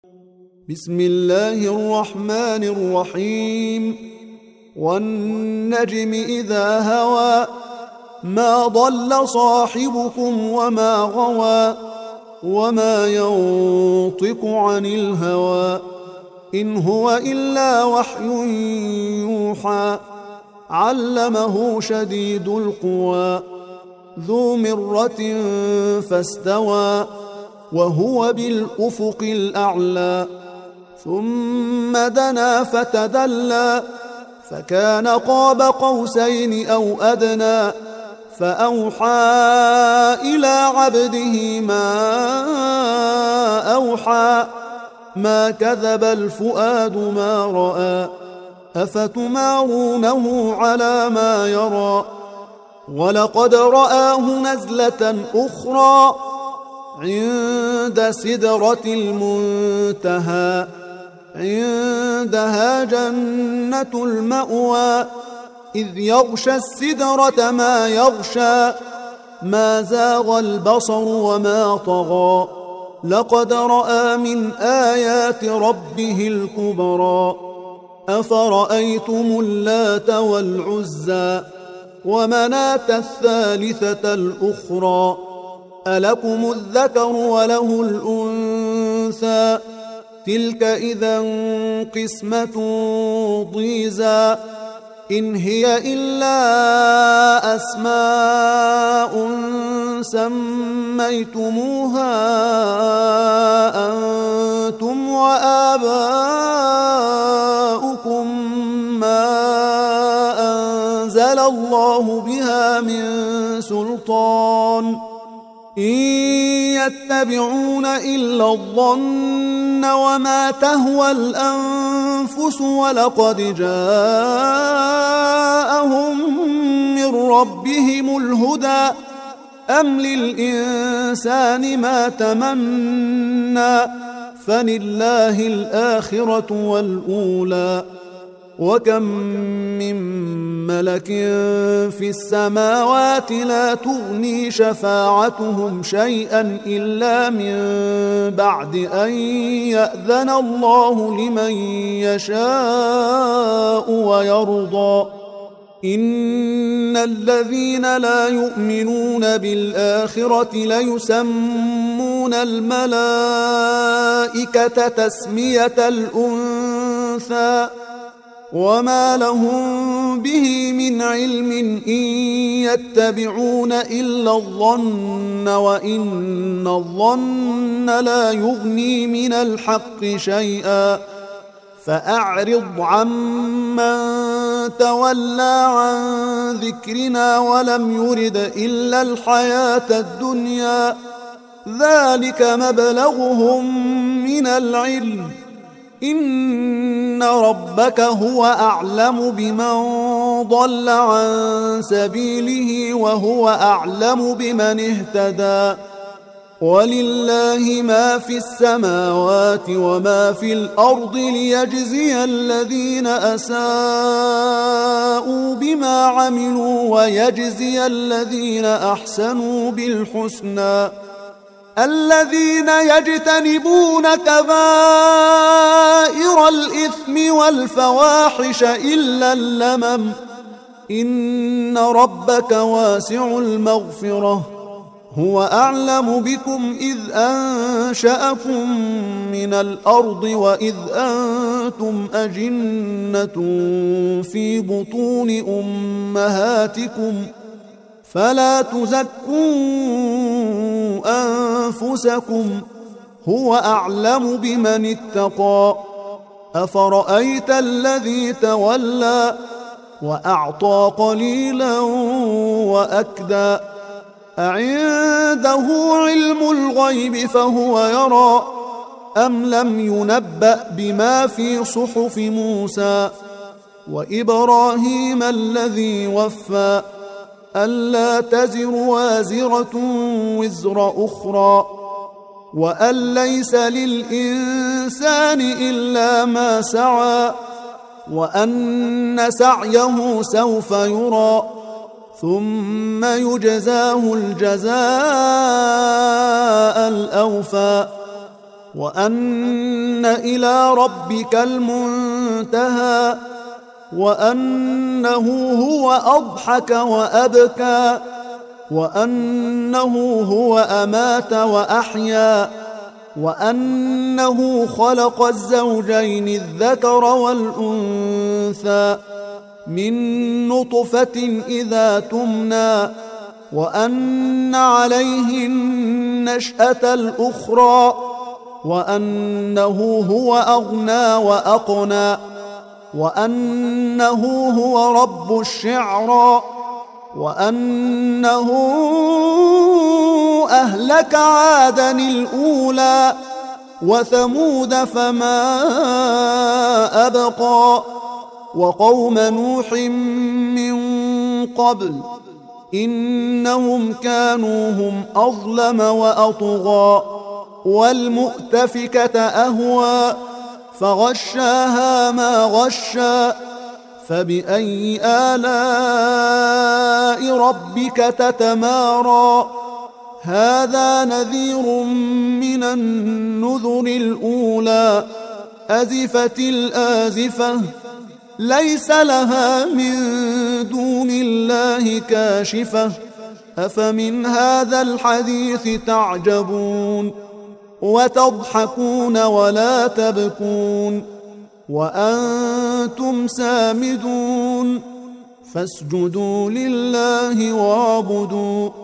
بسم الله الرحمن الرحيم والنجم إذا هوى ما ضل صاحبكم وما غوى وما ينطق عن الهوى إن هو إلا وحي يوحى علمه شديد القوى ذو مرة فاستوى وهو بالأفق الأعلى ثم دنا فتدلى فكان قاب قوسين أو أدنى فأوحى إلى عبده ما أوحى ما كذب الفؤاد ما رأى أفتمارونه على ما يرى ولقد رآه نزلة أخرى عند سدرة المنتهى عندها جنة المأوى إذ يغشى السدرة ما يغشى ما زاغ البصر وما طغى لقد رأى من آيات ربه الكبرى أفرأيتم اللات والعزى ومناة الثالثة الأخرى ألكم الذكر وله الأنثى تلك إذا قسمة ضيزى إن هي إلا أسماء سميتموها أنتم وآباؤكم ما أنزل الله بها من سلطان إن يتبعون إلا الظن وما تهوى الأنفس ولقد جاءهم من ربهم الهدى أم للإنسان ما تمنى فلله الآخرة والأولى وكم من ملك في السماوات لا تغني شفاعتهم شيئا إلا من بعد أن يأذن الله لمن يشاء ويرضى إن الذين لا يؤمنون بالآخرة ليسمون الملائكة تسمية الأنثى وما لهم به من علم إن يتبعون إلا الظن وإن الظن لا يغني من الحق شيئا فأعرض عمن تولى عن ذكرنا ولم يرد إلا الحياة الدنيا ذلك مبلغهم من العلم إن ربك هو أعلم بمن ضل عن سبيله وهو أعلم بمن اهتدى ولله ما في السماوات وما في الأرض ليجزي الذين أساءوا بما عملوا ويجزي الذين أحسنوا بالحسنى الذين يجتنبون كبائر الإثم والفواحش إلا اللمم إن ربك واسع المغفرة هو أعلم بكم إذ أنشأكم من الأرض وإذ أنتم أجنة في بطون أمهاتكم فلا تزكوا أنفسكم هو أعلم بمن اتقى أفرأيت الذي تولى وأعطى قليلا وأكدى أعنده علم الغيب فهو يرى أم لم ينبأ بما في صحف موسى وإبراهيم الذي وفى ألا تزر وازرة وزر أخرى وأن ليس للإنسان إلا ما سعى وأن سعيه سوف يرى ثم يجزاه الجزاء الأوفى وأن إلى ربك المنتهى وأنه هو أضحك وأبكى وأنه هو أمات وأحيا وأنه خلق الزوجين الذكر والأنثى من نطفة إذا تمنى وأن عليه النشأة الأخرى وأنه هو أغنى وأقنى وأنه هو رب الشعرى وأنه أهلك عادا الأولى وثمود فما أبقى وقوم نوح من قبل إنهم كانوا هم أظلم وأطغى والمؤتفكة أهوى فغشاها ما غشى فبأي آلاء ربك تتمارى هذا نذير من النذر الأولى أزفت الآزفة ليس لها من دون الله كاشفة أفمن هذا الحديث تعجبون وتضحكون ولا تبكون وأنتم سامدون فاسجدوا لله واعبدوا